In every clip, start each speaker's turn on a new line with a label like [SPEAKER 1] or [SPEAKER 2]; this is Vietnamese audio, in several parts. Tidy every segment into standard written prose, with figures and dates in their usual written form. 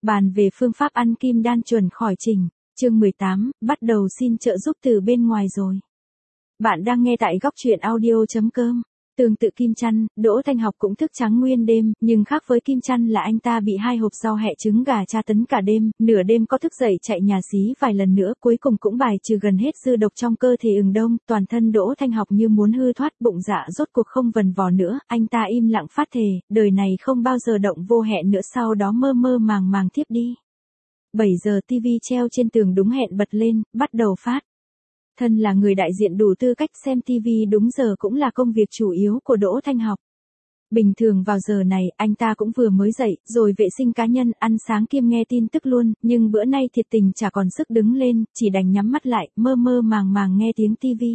[SPEAKER 1] Bàn về phương pháp ăn kim đan chuẩn khỏi trình. Chương 18, bắt đầu xin trợ giúp từ bên ngoài rồi. Bạn đang nghe tại góc truyện audio.com. Tương tự Kim Chăn, Đỗ Thanh Học cũng thức trắng nguyên đêm, nhưng khác với Kim Chăn là anh ta bị 2 hộp rau hẹ trứng gà tra tấn cả đêm, nửa đêm có thức dậy chạy nhà xí vài lần nữa, cuối cùng cũng bài trừ gần hết dư độc trong cơ thể ửng đông, toàn thân Đỗ Thanh Học như muốn hư thoát, bụng dạ rốt cuộc không vần vò nữa, anh ta im lặng phát thề, đời này không bao giờ động vô hẹn nữa, sau đó mơ mơ màng màng thiếp đi. 7 giờ TV treo trên tường đúng hẹn bật lên, bắt đầu phát. Thân là người đại diện đủ tư cách xem TV đúng giờ cũng là công việc chủ yếu của Đỗ Thanh Học. Bình thường vào giờ này, anh ta cũng vừa mới dậy, rồi vệ sinh cá nhân, ăn sáng kiêm nghe tin tức luôn, nhưng bữa nay thiệt tình chả còn sức đứng lên, chỉ đành nhắm mắt lại, mơ mơ màng màng nghe tiếng TV.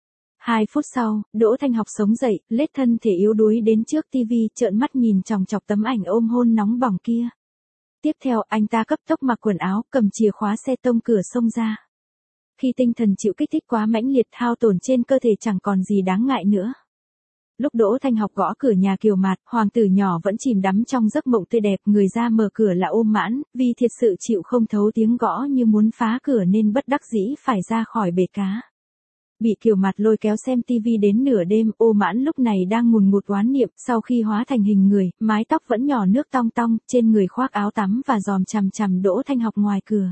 [SPEAKER 1] 2 phút sau, Đỗ Thanh Học sống dậy, lết thân thể yếu đuối đến trước TV, trợn mắt nhìn chòng chọc tấm ảnh ôm hôn nóng bỏng kia. Tiếp theo, anh ta cấp tốc mặc quần áo, cầm chìa khóa xe tông cửa xông ra. Khi tinh thần chịu kích thích quá mãnh liệt, hao tổn trên cơ thể chẳng còn gì đáng ngại nữa. Lúc Đỗ Thanh Học gõ cửa nhà Kiều Mạt, hoàng tử nhỏ vẫn chìm đắm trong giấc mộng tươi đẹp, người ra mở cửa là Ô Mãn, vì thiệt sự chịu không thấu tiếng gõ như muốn phá cửa nên bất đắc dĩ phải ra khỏi bể cá. Bị Kiều Mạt lôi kéo xem TV đến nửa đêm, Ô Mãn lúc này đang ngùn ngụt oán niệm, sau khi hóa thành hình người, mái tóc vẫn nhỏ nước tong tong, trên người khoác áo tắm và dòm chằm chằm Đỗ Thanh Học ngoài cửa.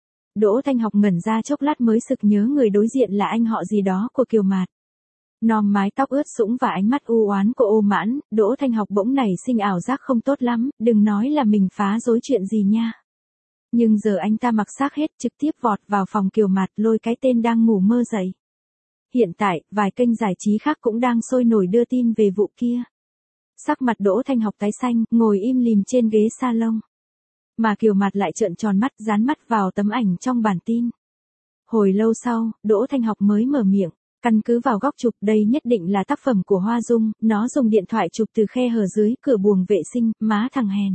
[SPEAKER 1] Đỗ Thanh Học ngẩn ra chốc lát mới sực nhớ người đối diện là anh họ gì đó của Kiều Mạt. Nòm mái tóc ướt sũng và ánh mắt u oán của Ô Mãn, Đỗ Thanh Học bỗng nảy sinh ảo giác không tốt lắm, đừng nói là mình phá rối chuyện gì nha. Nhưng giờ anh ta mặc xác hết, trực tiếp vọt vào phòng Kiều Mạt, lôi cái tên đang ngủ mơ dậy. Hiện tại, vài kênh giải trí khác cũng đang sôi nổi đưa tin về vụ kia. Sắc mặt Đỗ Thanh Học tái xanh, ngồi im lìm trên ghế salon. Mà Kiều Mạt lại trợn tròn mắt, dán mắt vào tấm ảnh trong bản tin. Hồi lâu sau, Đỗ Thanh Học mới mở miệng, căn cứ vào góc chụp đây nhất định là tác phẩm của Hoa Dung, nó dùng điện thoại chụp từ khe hở dưới cửa buồng vệ sinh, má thằng hèn.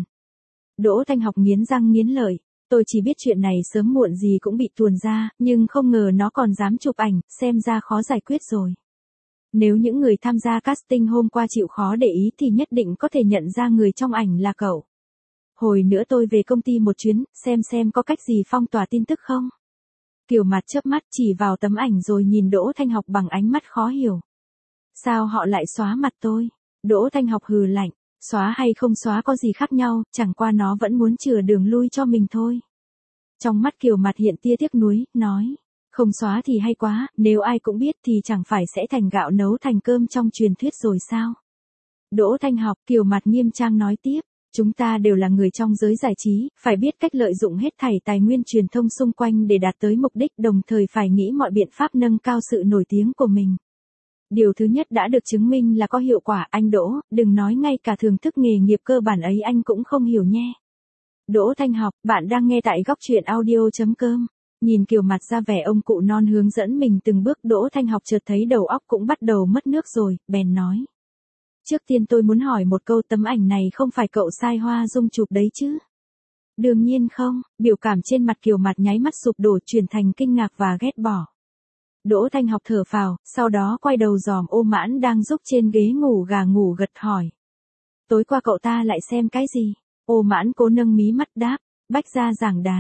[SPEAKER 1] Đỗ Thanh Học nghiến răng nghiến lợi, tôi chỉ biết chuyện này sớm muộn gì cũng bị tuồn ra, nhưng không ngờ nó còn dám chụp ảnh, xem ra khó giải quyết rồi. Nếu những người tham gia casting hôm qua chịu khó để ý thì nhất định có thể nhận ra người trong ảnh là cậu. Hồi nữa tôi về công ty một chuyến, xem có cách gì phong tỏa tin tức không? Kiều Mạt chớp mắt chỉ vào tấm ảnh rồi nhìn Đỗ Thanh Học bằng ánh mắt khó hiểu. Sao họ lại xóa mặt tôi? Đỗ Thanh Học hừ lạnh, xóa hay không xóa có gì khác nhau, chẳng qua nó vẫn muốn chừa đường lui cho mình thôi. Trong mắt Kiều Mạt hiện tia tiếc nuối, nói, không xóa thì hay quá, nếu ai cũng biết thì chẳng phải sẽ thành gạo nấu thành cơm trong truyền thuyết rồi sao? Đỗ Thanh Học, Kiều Mạt nghiêm trang nói tiếp. Chúng ta đều là người trong giới giải trí, phải biết cách lợi dụng hết thảy tài nguyên truyền thông xung quanh để đạt tới mục đích, đồng thời phải nghĩ mọi biện pháp nâng cao sự nổi tiếng của mình. Điều thứ nhất đã được chứng minh là có hiệu quả, anh Đỗ, đừng nói ngay cả thưởng thức nghề nghiệp cơ bản ấy anh cũng không hiểu nhé. Đỗ Thanh Học, bạn đang nghe tại góc truyện audio.com. Nhìn Kiều Mạt ra vẻ ông cụ non hướng dẫn mình từng bước, Đỗ Thanh Học chợt thấy đầu óc cũng bắt đầu mất nước rồi, bèn nói. Trước tiên tôi muốn hỏi một câu, tấm ảnh này không phải cậu sai Hoa Dung chụp đấy chứ? Đương nhiên không, biểu cảm trên mặt Kiều Mạt nháy mắt sụp đổ chuyển thành kinh ngạc và ghét bỏ. Đỗ Thanh Học thở phào, sau đó quay đầu dòm Ô Mãn đang rúc trên ghế ngủ gà ngủ gật hỏi. Tối qua cậu ta lại xem cái gì? Ô Mãn cố nâng mí mắt đáp, Bách Gia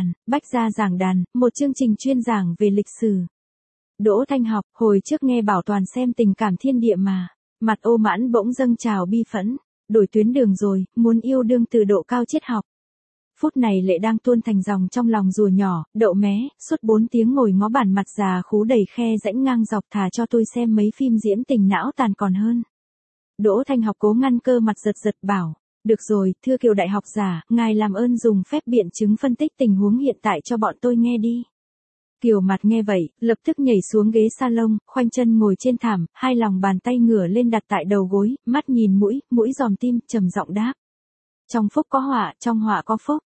[SPEAKER 1] giảng đàn, một chương trình chuyên giảng về lịch sử. Đỗ Thanh Học, hồi trước nghe bảo toàn xem Tình Cảm Thiên Địa mà. Mặt Ô Mãn bỗng dâng trào bi phẫn, đổi tuyến đường rồi, muốn yêu đương từ độ cao triết học. Phút này lệ đang tuôn thành dòng trong lòng rùa nhỏ, đậu mé, suốt 4 tiếng ngồi ngó bản mặt già khú đầy khe rãnh ngang dọc, thà cho tôi xem mấy phim diễm tình não tàn còn hơn. Đỗ Thanh Học cố ngăn cơ mặt giật giật bảo, được rồi, thưa Kiều đại học giả, ngài làm ơn dùng phép biện chứng phân tích tình huống hiện tại cho bọn tôi nghe đi. Kiều Mạt nghe vậy, lập tức nhảy xuống ghế salon, khoanh chân ngồi trên thảm, hai lòng bàn tay ngửa lên đặt tại đầu gối, mắt nhìn mũi dòm tim, trầm giọng đáp. Trong phúc có họa, trong họa có phúc,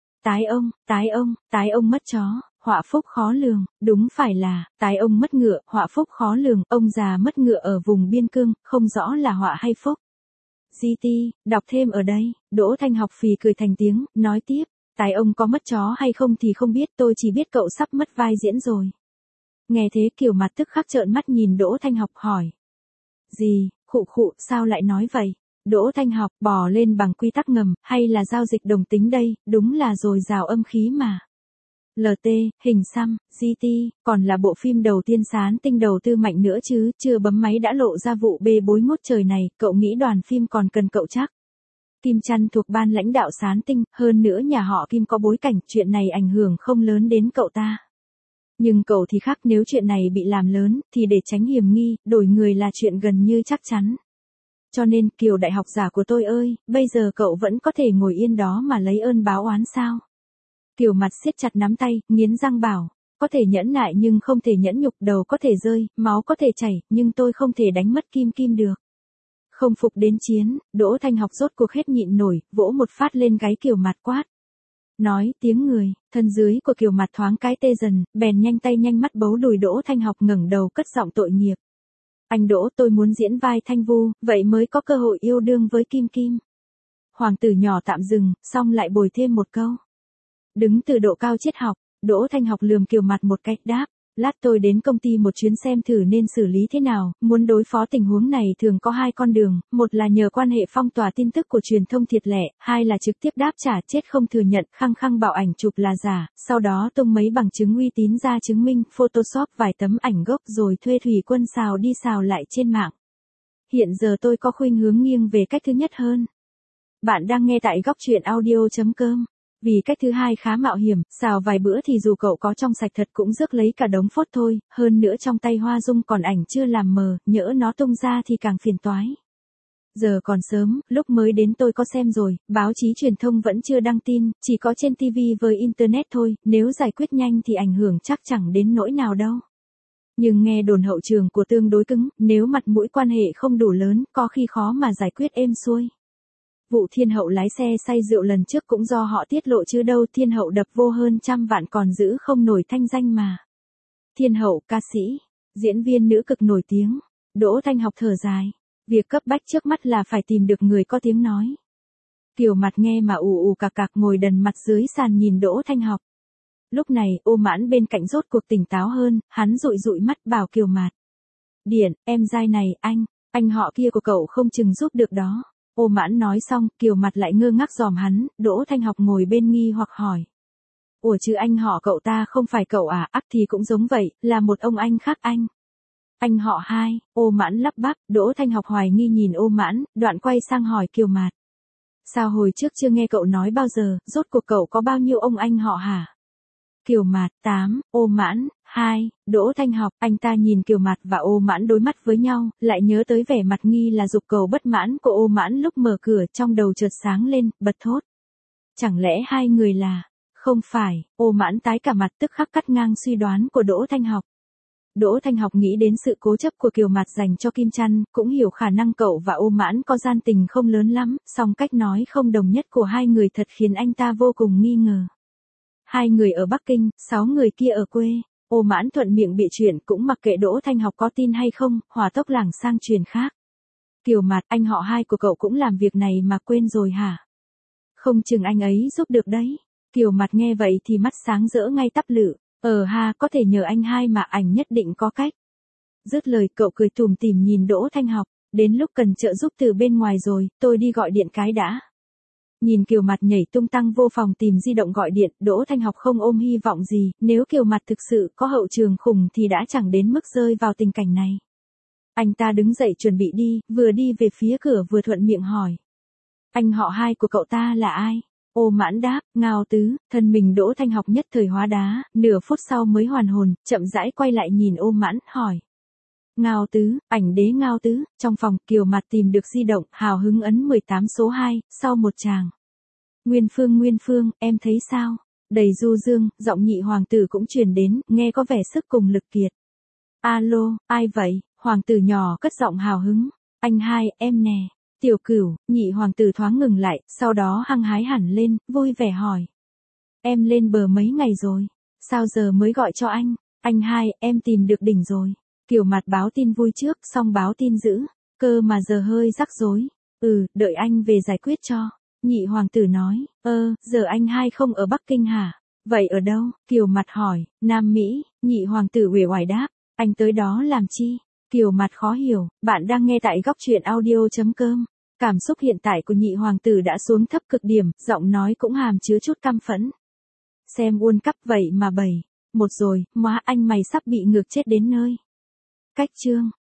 [SPEAKER 1] tái ông mất chó, họa phúc khó lường, đúng phải là, tái ông mất ngựa, họa phúc khó lường, ông già mất ngựa ở vùng biên cương, không rõ là họa hay phúc. GT, đọc thêm ở đây, Đỗ Thanh Học phì cười thành tiếng, nói tiếp. Tài ông có mất chó hay không thì không biết, tôi chỉ biết cậu sắp mất vai diễn rồi. Nghe thế Kiều Mạt tức khắc trợn mắt nhìn Đỗ Thanh Học hỏi. Gì, khụ, sao lại nói vậy? Đỗ Thanh Học, bò lên bằng quy tắc ngầm, hay là giao dịch đồng tính đây, đúng là dồi dào âm khí mà. LT, hình xăm, GT, còn là bộ phim đầu tiên Sán Tinh đầu tư mạnh nữa chứ, chưa bấm máy đã lộ ra vụ bê bối ngút trời này, cậu nghĩ đoàn phim còn cần cậu chắc. Kim Chăn thuộc ban lãnh đạo Sán Tinh, hơn nữa nhà họ Kim có bối cảnh, chuyện này ảnh hưởng không lớn đến cậu ta. Nhưng cậu thì khác, nếu chuyện này bị làm lớn, thì để tránh hiểm nghi, đổi người là chuyện gần như chắc chắn. Cho nên, Kiều đại học giả của tôi ơi, bây giờ cậu vẫn có thể ngồi yên đó mà lấy ơn báo oán sao? Kiều mặt siết chặt nắm tay, nghiến răng bảo, có thể nhẫn nại nhưng không thể nhẫn nhục, đầu có thể rơi, máu có thể chảy, nhưng tôi không thể đánh mất Kim Kim được. Không phục đến chiến, Đỗ Thanh Học rốt cuộc hết nhịn nổi, vỗ một phát lên gáy Kiều mặt quát. Nói tiếng người, thân dưới của Kiều mặt thoáng cái tê dần, bèn nhanh tay nhanh mắt bấu đùi Đỗ Thanh Học ngẩng đầu cất giọng tội nghiệp. Anh Đỗ, tôi muốn diễn vai Thanh Vu, vậy mới có cơ hội yêu đương với Kim Kim. Hoàng tử nhỏ tạm dừng, xong lại bồi thêm một câu. Đứng từ độ cao triết học, Đỗ Thanh Học lườm Kiều mặt một cách đáp. Lát tôi đến công ty một chuyến xem thử nên xử lý thế nào, muốn đối phó tình huống này thường có hai con đường, một là nhờ quan hệ phong tỏa tin tức của truyền thông thiệt lẻ, hai là trực tiếp đáp trả chết không thừa nhận, khăng khăng bảo ảnh chụp là giả, sau đó tung mấy bằng chứng uy tín ra chứng minh, photoshop vài tấm ảnh gốc rồi thuê thủy quân xào đi xào lại trên mạng. Hiện giờ tôi có khuynh hướng nghiêng về cách thứ nhất hơn. Bạn đang nghe tại góc truyện audio.com. Vì cách thứ hai khá mạo hiểm, xào vài bữa thì dù cậu có trong sạch thật cũng rước lấy cả đống phốt thôi, hơn nữa trong tay Hoa Dung còn ảnh chưa làm mờ, nhỡ nó tung ra thì càng phiền toái. Giờ còn sớm, lúc mới đến tôi có xem rồi, báo chí truyền thông vẫn chưa đăng tin, chỉ có trên TV với Internet thôi, nếu giải quyết nhanh thì ảnh hưởng chắc chẳng đến nỗi nào đâu. Nhưng nghe đồn hậu trường của tương đối cứng, nếu mặt mũi quan hệ không đủ lớn, có khi khó mà giải quyết êm xuôi. Vụ Thiên Hậu lái xe say rượu lần trước cũng do họ tiết lộ chứ đâu, Thiên Hậu đập vô hơn 100 vạn còn giữ không nổi thanh danh mà. Thiên Hậu, ca sĩ, diễn viên nữ cực nổi tiếng, Đỗ Thanh Học thở dài. Việc cấp bách trước mắt là phải tìm được người có tiếng nói. Kiều mặt nghe mà ù ù cạc cạc ngồi đần mặt dưới sàn nhìn Đỗ Thanh Học. Lúc này, Ô Mãn bên cạnh rốt cuộc tỉnh táo hơn, hắn dụi dụi mắt bảo Kiều Mạt. Điển, em giai này, anh họ kia của cậu không chừng giúp được đó. Ô Mãn nói xong, Kiều mặt lại ngơ ngác dòm hắn, Đỗ Thanh Học ngồi bên nghi hoặc hỏi. Ủa chứ anh họ cậu ta không phải cậu à, ắt thì cũng giống vậy, là một ông anh khác anh. Anh họ hai, Ô Mãn lắp bắp, Đỗ Thanh Học hoài nghi nhìn Ô Mãn, đoạn quay sang hỏi Kiều Mạt. Sao hồi trước chưa nghe cậu nói bao giờ, rốt cuộc cậu có bao nhiêu ông anh họ hả? Kiều Mạt, 8, Ô Mãn, 2, Đỗ Thanh Học, anh ta nhìn Kiều Mạt và Ô Mãn đối mắt với nhau, lại nhớ tới vẻ mặt nghi là dục cầu bất mãn của Ô Mãn lúc mở cửa, trong đầu chợt sáng lên, bật thốt. Chẳng lẽ hai người là... Không phải, Ô Mãn tái cả mặt tức khắc cắt ngang suy đoán của Đỗ Thanh Học. Đỗ Thanh Học nghĩ đến sự cố chấp của Kiều Mạt dành cho Kim Chăn, cũng hiểu khả năng cậu và Ô Mãn có gian tình không lớn lắm, song cách nói không đồng nhất của hai người thật khiến anh ta vô cùng nghi ngờ. Hai người ở Bắc Kinh, 6 người kia ở quê. Ô Mãn thuận miệng bịa chuyện cũng mặc kệ Đỗ Thanh Học có tin hay không, hỏa tốc lảng sang chuyện khác. Kiều Mạt, anh họ hai của cậu cũng làm việc này mà quên rồi hả? Không chừng anh ấy giúp được đấy. Kiều Mạt nghe vậy thì mắt sáng rỡ ngay tắp lự. Ha, có thể nhờ anh hai mà ảnh nhất định có cách. Dứt lời cậu cười tủm tỉm nhìn Đỗ Thanh Học. Đến lúc cần trợ giúp từ bên ngoài rồi, tôi đi gọi điện cái đã. Nhìn Kiều Mạt nhảy tung tăng vô phòng tìm di động gọi điện, Đỗ Thanh Học không ôm hy vọng gì, nếu Kiều Mạt thực sự có hậu trường khủng thì đã chẳng đến mức rơi vào tình cảnh này. Anh ta đứng dậy chuẩn bị đi, vừa đi về phía cửa vừa thuận miệng hỏi. Anh họ hai của cậu ta là ai? Ô Mãn đáp, Ngao Tứ, thân mình Đỗ Thanh Học nhất thời hóa đá, nửa phút sau mới hoàn hồn, chậm rãi quay lại nhìn Ô Mãn, hỏi. Ngao Tứ, ảnh đế Ngao Tứ, trong phòng, Kiều Mạt tìm được di động, hào hứng ấn 18 số 2, sau một tràng. Nguyên Phương, em thấy sao? Đầy du dương, giọng nhị hoàng tử cũng truyền đến, nghe có vẻ sức cùng lực kiệt. Alo, ai vậy? Hoàng tử nhỏ cất giọng hào hứng. Anh hai, em nè. Tiểu Cửu, nhị hoàng tử thoáng ngừng lại, sau đó hăng hái hẳn lên, vui vẻ hỏi. Em lên bờ mấy ngày rồi? Sao giờ mới gọi cho anh? Anh hai, em tìm được đỉnh rồi. Kiều Mạt báo tin vui trước, xong báo tin dữ. Cơ mà giờ hơi rắc rối. Đợi anh về giải quyết cho. Nhị hoàng tử nói, giờ anh hai không ở Bắc Kinh hả? Vậy ở đâu? Kiều Mạt hỏi, Nam Mỹ, nhị hoàng tử uể oải đáp, anh tới đó làm chi? Kiều Mạt khó hiểu, bạn đang nghe tại góc truyện audio.com. Cảm xúc hiện tại của nhị hoàng tử đã xuống thấp cực điểm, giọng nói cũng hàm chứa chút căm phẫn. Xem World Cup vậy mà 1 rồi, anh mày sắp bị ngược chết đến nơi. Cách chương